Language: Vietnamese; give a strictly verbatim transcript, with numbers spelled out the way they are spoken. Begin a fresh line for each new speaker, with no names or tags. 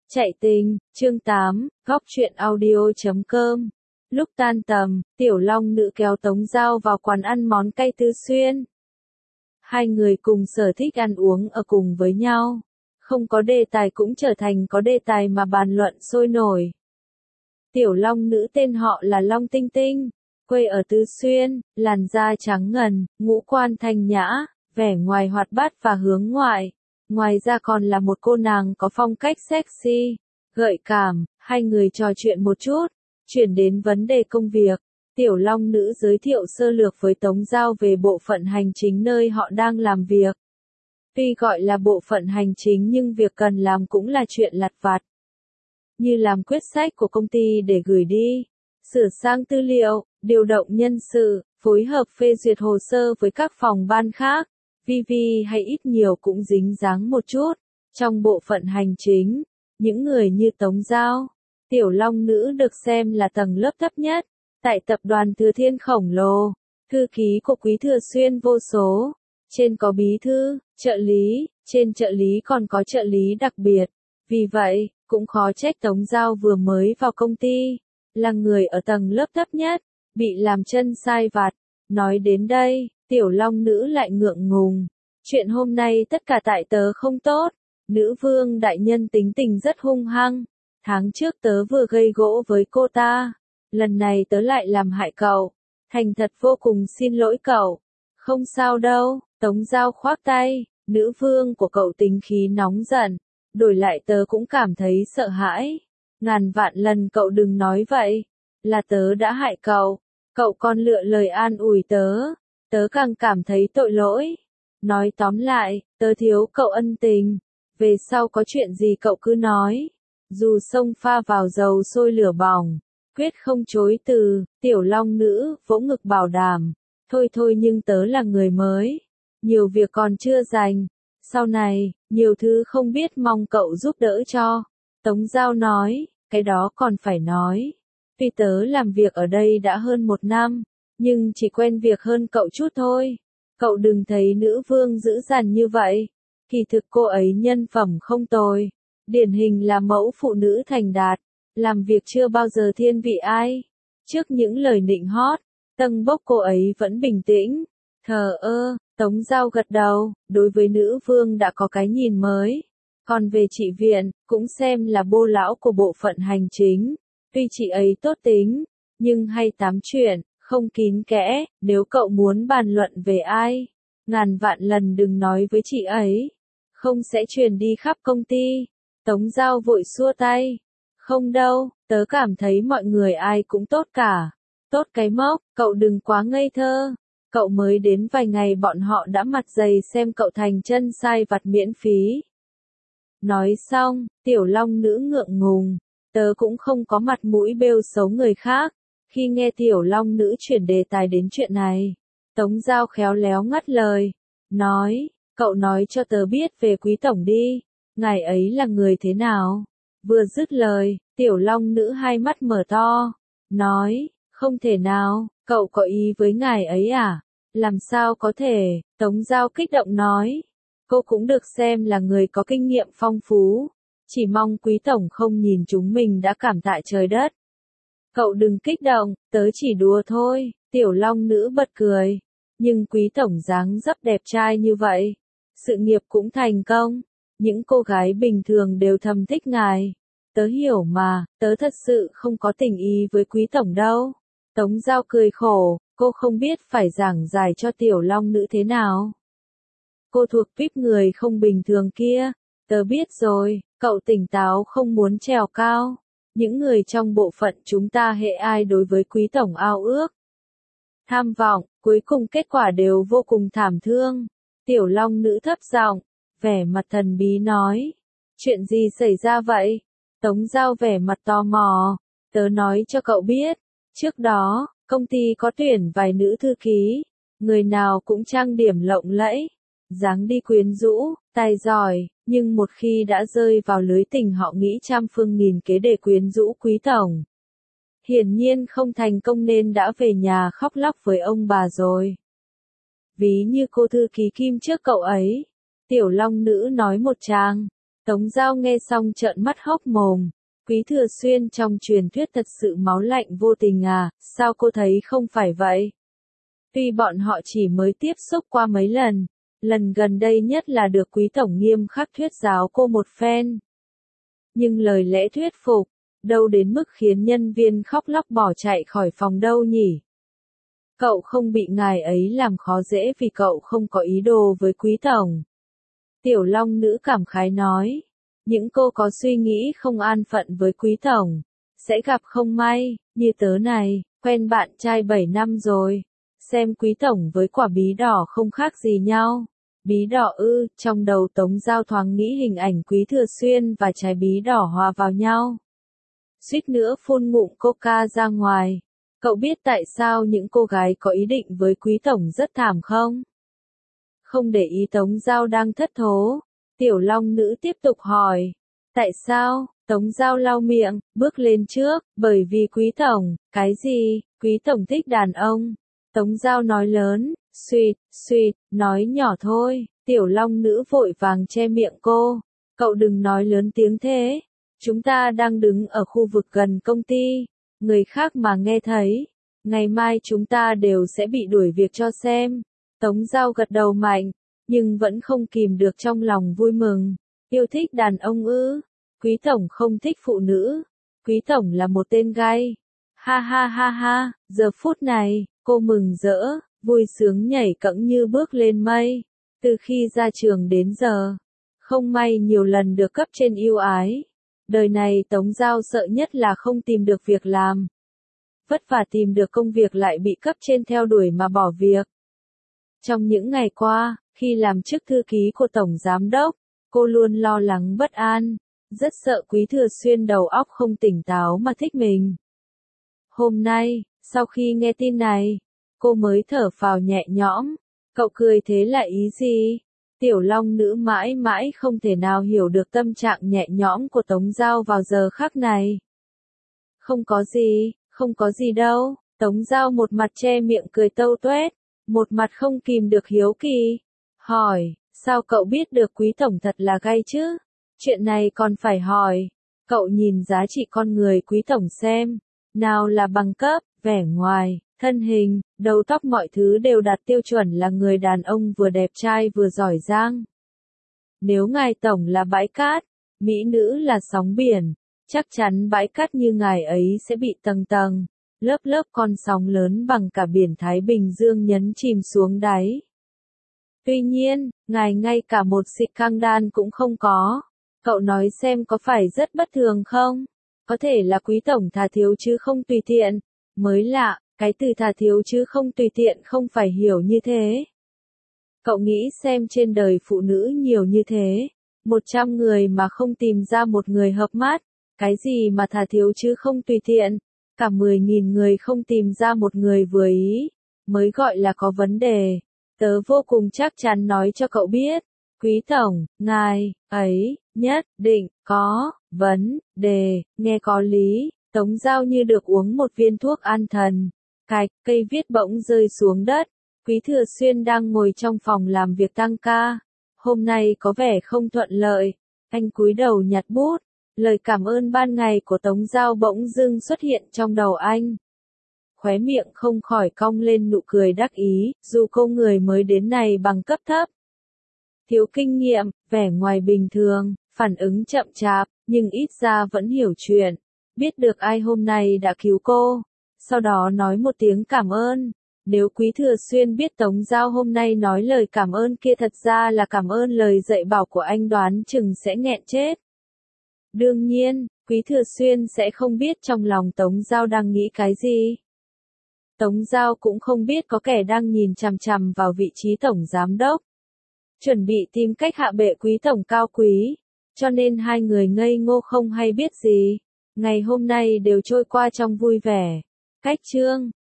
Chạy tình, chương tám, góc truyện audio chấm com. Lúc tan tầm, Tiểu Long Nữ kéo Tống Giao vào quán ăn món cay Tư Xuyên. Hai người cùng sở thích ăn uống ở cùng với nhau. Không có đề tài cũng trở thành có đề tài mà bàn luận sôi nổi. Tiểu Long Nữ tên họ là Long Tinh Tinh, quê ở Tư Xuyên, làn da trắng ngần, ngũ quan thanh nhã, vẻ ngoài hoạt bát và hướng ngoại. Ngoài ra còn là một cô nàng có phong cách sexy, gợi cảm. Hai người trò chuyện một chút, chuyển đến vấn đề công việc. Tiểu Long Nữ giới thiệu sơ lược với Tống Giao về bộ phận hành chính nơi họ đang làm việc. Tuy gọi là bộ phận hành chính nhưng việc cần làm cũng là chuyện lặt vặt. Như làm quyết sách của công ty để gửi đi, sửa sang tư liệu, điều động nhân sự, phối hợp phê duyệt hồ sơ với các phòng ban khác. Vi vi hay ít nhiều cũng dính dáng một chút. Trong bộ phận hành chính, những người như Tống Giao, Tiểu Long Nữ được xem là tầng lớp thấp nhất. Tại tập đoàn Thừa Thiên khổng lồ, thư ký của Quý Thừa Xuyên vô số. Trên có bí thư, trợ lý, trên trợ lý còn có trợ lý đặc biệt. Vì vậy, cũng khó trách Tống Giao vừa mới vào công ty, là người ở tầng lớp thấp nhất, bị làm chân sai vặt. Nói đến đây, Tiểu Long Nữ lại ngượng ngùng. Chuyện hôm nay tất cả tại tớ không tốt. Nữ vương đại nhân tính tình rất hung hăng. Tháng trước tớ vừa gây gỗ với cô ta. Lần này tớ lại làm hại cậu. Thành thật vô cùng xin lỗi cậu. Không sao đâu, Tống Giao khoác tay. Nữ vương của cậu tính khí nóng giận. Đổi lại tớ cũng cảm thấy sợ hãi. Ngàn vạn lần cậu đừng nói vậy. Là tớ đã hại cậu. Cậu còn lựa lời an ủi tớ. Tớ càng cảm thấy tội lỗi. Nói tóm lại, tớ thiếu cậu ân tình. Về sau có chuyện gì cậu cứ nói. Dù sông pha vào dầu sôi lửa bỏng, quyết không chối từ. Tiểu Long Nữ vỗ ngực bảo đảm. Thôi thôi nhưng tớ là người mới. Nhiều việc còn chưa dành. Sau này, nhiều thứ không biết mong cậu giúp đỡ cho. Tống Giao nói, cái đó còn phải nói. Tuy tớ làm việc ở đây đã hơn một năm, nhưng chỉ quen việc hơn cậu chút thôi. Cậu đừng thấy nữ vương dữ dằn như vậy. Kỳ thực cô ấy nhân phẩm không tồi. Điển hình là mẫu phụ nữ thành đạt. Làm việc chưa bao giờ thiên vị ai. Trước những lời nịnh hót, tâng bốc cô ấy vẫn bình tĩnh. Thờ ơ, Tống Giao gật đầu. Đối với nữ vương đã có cái nhìn mới. Còn về chị Viện, cũng xem là bô lão của bộ phận hành chính. Tuy chị ấy tốt tính, nhưng hay tám chuyện, không kín kẽ. Nếu cậu muốn bàn luận về ai, ngàn vạn lần đừng nói với chị ấy. Không sẽ truyền đi khắp công ty. Tống Giao vội xua tay. Không đâu, tớ cảm thấy mọi người ai cũng tốt cả. Tốt cái mốc, cậu đừng quá ngây thơ. Cậu mới đến vài ngày bọn họ đã mặt dày xem cậu thành chân sai vặt miễn phí. Nói xong, Tiểu Long Nữ ngượng ngùng. Tớ cũng không có mặt mũi bêu xấu người khác. Khi nghe Tiểu Long Nữ chuyển đề tài đến chuyện này, Tống Giao khéo léo ngắt lời. Nói, cậu nói cho tớ biết về Quý Tổng đi. Ngài ấy là người thế nào? Vừa dứt lời, Tiểu Long Nữ hai mắt mở to. Nói, không thể nào, cậu có ý với ngài ấy à? Làm sao có thể? Tống Giao kích động nói. Cô cũng được xem là người có kinh nghiệm phong phú. Chỉ mong Quý Tổng không nhìn chúng mình đã cảm tạ trời đất. Cậu đừng kích động, tớ chỉ đùa thôi. Tiểu Long Nữ bật cười. Nhưng Quý Tổng dáng dấp đẹp trai như vậy, sự nghiệp cũng thành công. Những cô gái bình thường đều thầm thích ngài. Tớ hiểu mà, tớ thật sự không có tình ý với Quý Tổng đâu. Tống Giao cười khổ, cô không biết phải giảng giải cho Tiểu Long Nữ thế nào. Cô thuộc tuýp người không bình thường kia. Tớ biết rồi, cậu tỉnh táo không muốn trèo cao. Những người trong bộ phận chúng ta hệ ai đối với Quý Tổng ao ước, tham vọng, cuối cùng kết quả đều vô cùng thảm thương. Tiểu Long Nữ thấp giọng, vẻ mặt thần bí nói. Chuyện gì xảy ra vậy? Tống Giao vẻ mặt tò mò. Tớ nói cho cậu biết. Trước đó, công ty có tuyển vài nữ thư ký. Người nào cũng trang điểm lộng lẫy, dáng đi quyến rũ, tài giỏi. Nhưng một khi đã rơi vào lưới tình họ nghĩ trăm phương nghìn kế để quyến rũ Quý Tổng. Hiển nhiên không thành công nên đã về nhà khóc lóc với ông bà rồi. Ví như cô thư ký Kim trước cậu ấy. Tiểu Long Nữ nói một tràng. Tống Giao nghe xong trợn mắt hốc mồm. Quý Thừa Xuyên trong truyền thuyết thật sự máu lạnh vô tình à, sao cô thấy không phải vậy? Tuy bọn họ chỉ mới tiếp xúc qua mấy lần, lần gần đây nhất là được Quý Tổng nghiêm khắc thuyết giáo cô một phen. Nhưng lời lẽ thuyết phục, đâu đến mức khiến nhân viên khóc lóc bỏ chạy khỏi phòng đâu nhỉ? Cậu không bị ngài ấy làm khó dễ vì cậu không có ý đồ với Quý Tổng. Tiểu Long Nữ cảm khái nói. Những cô có suy nghĩ không an phận với Quý Tổng, sẽ gặp không may, như tớ này, quen bạn trai bảy năm rồi. Xem Quý Tổng với quả bí đỏ không khác gì nhau. Bí đỏ ư, trong đầu Tống Giao thoáng nghĩ hình ảnh Quý Thừa Xuyên và trái bí đỏ hòa vào nhau. Suýt nữa phun ngụm coca ra ngoài. Cậu biết tại sao những cô gái có ý định với Quý Tổng rất thảm không? Không để ý Tống Giao đang thất thố. Tiểu Long Nữ tiếp tục hỏi. Tại sao? Tống Giao lau miệng, bước lên trước, bởi vì Quý Tổng, cái gì? Quý Tổng thích đàn ông. Tống Giao nói lớn, suýt, suýt, nói nhỏ thôi. Tiểu Long Nữ vội vàng che miệng cô. Cậu đừng nói lớn tiếng thế. Chúng ta đang đứng ở khu vực gần công ty. Người khác mà nghe thấy. Ngày mai chúng ta đều sẽ bị đuổi việc cho xem. Tống Giao gật đầu mạnh. Nhưng vẫn không kìm được trong lòng vui mừng. Yêu thích đàn ông ư? Quý Tổng không thích phụ nữ. Quý Tổng là một tên gay. Ha ha ha ha, giờ phút này, cô mừng rỡ, vui sướng nhảy cẫng như bước lên mây. Từ khi ra trường đến giờ, không may nhiều lần được cấp trên yêu ái. Đời này Tống Giao sợ nhất là không tìm được việc làm. Vất vả tìm được công việc lại bị cấp trên theo đuổi mà bỏ việc. Trong những ngày qua, khi làm chức thư ký của Tổng Giám Đốc, cô luôn lo lắng bất an, rất sợ Quý Thừa Xuyên đầu óc không tỉnh táo mà thích mình. Hôm nay, sau khi nghe tin này, cô mới thở phào nhẹ nhõm. Cậu cười thế là ý gì? Tiểu Long Nữ mãi mãi không thể nào hiểu được tâm trạng nhẹ nhõm của Tống Giao vào giờ khắc này. Không có gì, không có gì đâu. Tống Giao một mặt che miệng cười tâu tuét, một mặt không kìm được hiếu kỳ. Hỏi, sao cậu biết được Quý Tổng thật là gay chứ? Chuyện này còn phải hỏi. Cậu nhìn giá trị con người Quý Tổng xem. Nào là bằng cấp, vẻ ngoài, thân hình, đầu tóc mọi thứ đều đạt tiêu chuẩn là người đàn ông vừa đẹp trai vừa giỏi giang. Nếu ngài Tổng là bãi cát, mỹ nữ là sóng biển, chắc chắn bãi cát như ngài ấy sẽ bị tầng tầng, lớp lớp con sóng lớn bằng cả biển Thái Bình Dương nhấn chìm xuống đáy. Tuy nhiên, ngài ngay cả một xịt căng đan cũng không có. Cậu nói xem có phải rất bất thường không? Có thể là Quý Tổng thà thiếu chứ không tùy tiện. Mới lạ, cái từ thà thiếu chứ không tùy tiện không phải hiểu như thế. Cậu nghĩ xem trên đời phụ nữ nhiều như thế. Một trăm người mà không tìm ra một người hợp mắt. Cái gì mà thà thiếu chứ không tùy tiện. Cả mười nghìn người không tìm ra một người vừa ý. Mới gọi là có vấn đề. Tớ vô cùng chắc chắn nói cho cậu biết. Quý Tổng, ngài, ấy, nhất định, có, vấn, đề, nghe có lý. Tống Giao như được uống một viên thuốc an thần. Cạch, cây viết bỗng rơi xuống đất. Quý Thừa Xuyên đang ngồi trong phòng làm việc tăng ca. Hôm nay có vẻ không thuận lợi. Anh cúi đầu nhặt bút. Lời cảm ơn ban ngày của Tống Giao bỗng dưng xuất hiện trong đầu anh. Khóe miệng không khỏi cong lên nụ cười đắc ý, dù cô người mới đến này bằng cấp thấp. Thiếu kinh nghiệm, vẻ ngoài bình thường, phản ứng chậm chạp, nhưng ít ra vẫn hiểu chuyện. Biết được ai hôm nay đã cứu cô. Sau đó nói một tiếng cảm ơn. Nếu Quý Thừa Xuyên biết Tống Giao hôm nay nói lời cảm ơn kia thật ra là cảm ơn lời dạy bảo của anh đoán chừng sẽ nghẹn chết. Đương nhiên, Quý Thừa Xuyên sẽ không biết trong lòng Tống Giao đang nghĩ cái gì. Tống Giao cũng không biết có kẻ đang nhìn chằm chằm vào vị trí Tổng Giám Đốc. Chuẩn bị tìm cách hạ bệ Quý Tổng cao quý. Cho nên hai người ngây ngô không hay biết gì. Ngày hôm nay đều trôi qua trong vui vẻ. Cách chương